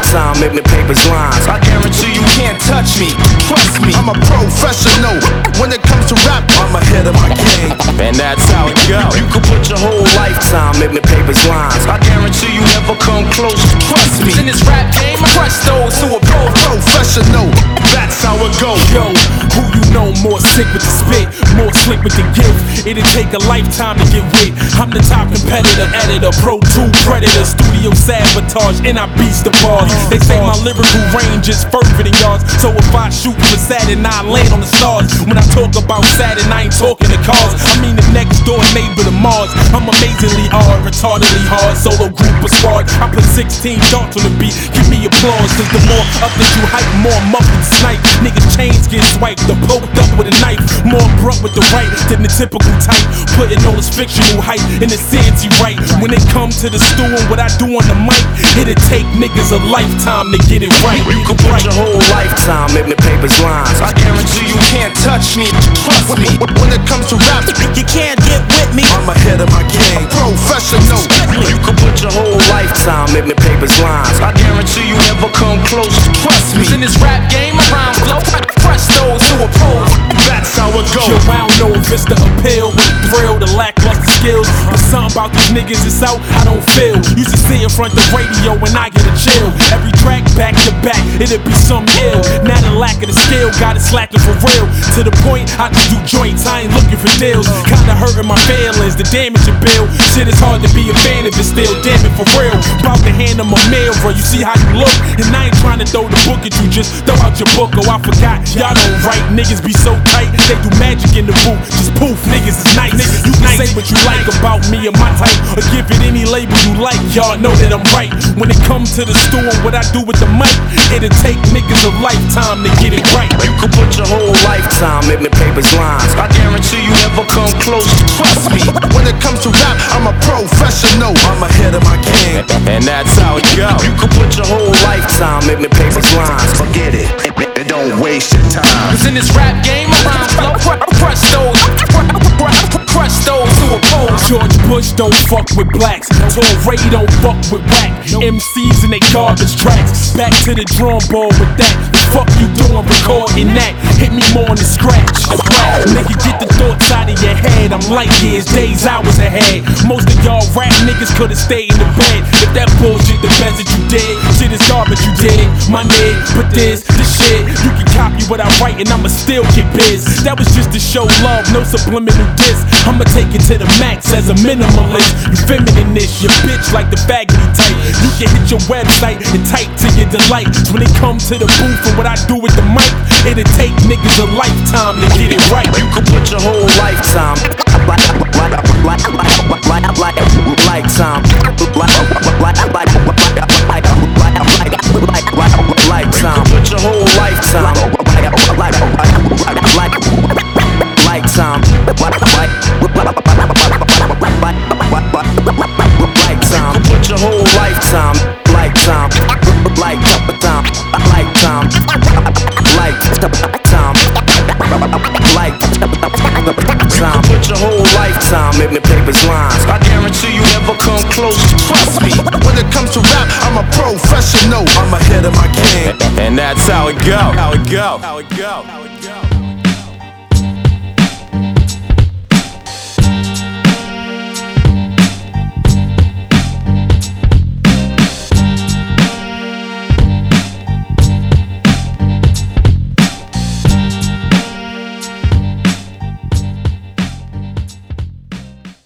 lifetime, make me papers lines. I guarantee you can't touch me, trust me. I'm a professional when it comes to rap. I'm ahead of my game, and that's how it goes. You could put your whole lifetime, make me papers lines. I guarantee you never come close, trust me. In this rap game, I crush those who are Professional, that's how it goes. Yo, who you know more sick with the spit, more slick with the gift? It'd take a lifetime to get wit. I'm the top competitor, editor, Pro 2 predator, studio sabotage, and I beast the bars. They say my lyrical range is further than yours, so if I shoot for Saturn, I land on the stars. When I talk about Saturn, I ain't talking the cars. I mean the next door neighbor to Mars. I'm amazingly hard, retardedly hard, solo group or squad. I put 16 darts on the beat, give me applause, cause the more up that you hype, more muffin snipe. Niggas chains get swiped, the poked up with a knife. More abrupt with the right than the typical type. Putting all this fictional hype in the sense you right. When it come to the stool and what I do on the mic, it'll take niggas a lifetime to get it right. You could put your whole lifetime, make me papers lines. I guarantee you can't touch me, trust me. When it comes to rap, you can't get with me. I'm ahead of my game, professional. You could put your whole lifetime, make me papers lines. I guarantee you never come close, trust me. In this rap game, I rhyme flow, crush those who oppose. That's how it goes. Yo, I don't know if it's the appeal, with the thrill, the lackluster skills, but something about these niggas is out, I don't feel. Used to sit in front the radio and I get a chill. Every track back to back, it'll be some ill. Now the lack of the skill got it slacking for real. To the point, I just do joints, I ain't looking for deals. Kinda hurting my feelings, the damage it bill. Shit is hard to be a fan of it still, damn it for real. About to hand them a mail, bro, you see how you look. And I ain't trying to throw the book at you, just throw out your book. Oh, I forgot, y'all don't write, niggas be so tight. They do magic in the booth, just poof, niggas is nice. You can say what you like about me and my type, or give it any label you like, y'all know that I'm right. When it comes to the stool and what I do with the mic, it'll take niggas a lifetime to get it right. You could put your whole lifetime, make me papers lines. I guarantee you never come close, trust me. When it comes to rap, I'm a professional. I'm ahead of my game, and that's how it goes. You could put your whole lifetime, make me papers lines. Forget it, don't waste your time. Cause in this rap game, I rhyme flow, crush those who oppose. George Bush don't fuck with blacks, Tom Ray don't fuck with whack MCs and they garbage tracks. Back to the drum board with that. The fuck you doing recording that? Hit me more on the scratch. Nigga, get the thoughts out of your head. I'm light years, days, hours ahead. Most of y'all rap niggas could've stayed in the bed. If that bullshit the best that you did, shit is garbage you did. My nigga, but this shit, you can copy what I write and I'ma still get biz. That was just to show love, no subliminal diss. I'ma take it to the max as a minimalist. You feminine-ish, your bitch like the faggoty type. You can hit your website and type to your delight. When it comes to the booth and what I do with the mic, it'll take niggas a lifetime to get it right. You could put your whole lifetime, lifetime, lifetime. Put your whole lifetime, lifetime, lifetime. Put your whole lifetime, lifetime, lifetime, lifetime, lifetime. Put your whole lifetime, make me papers lines. I guarantee you never come close, trust me. When it comes to rap, I'm a professional. I'm ahead of my game, and that's how it go. How it go. How it go. How it go.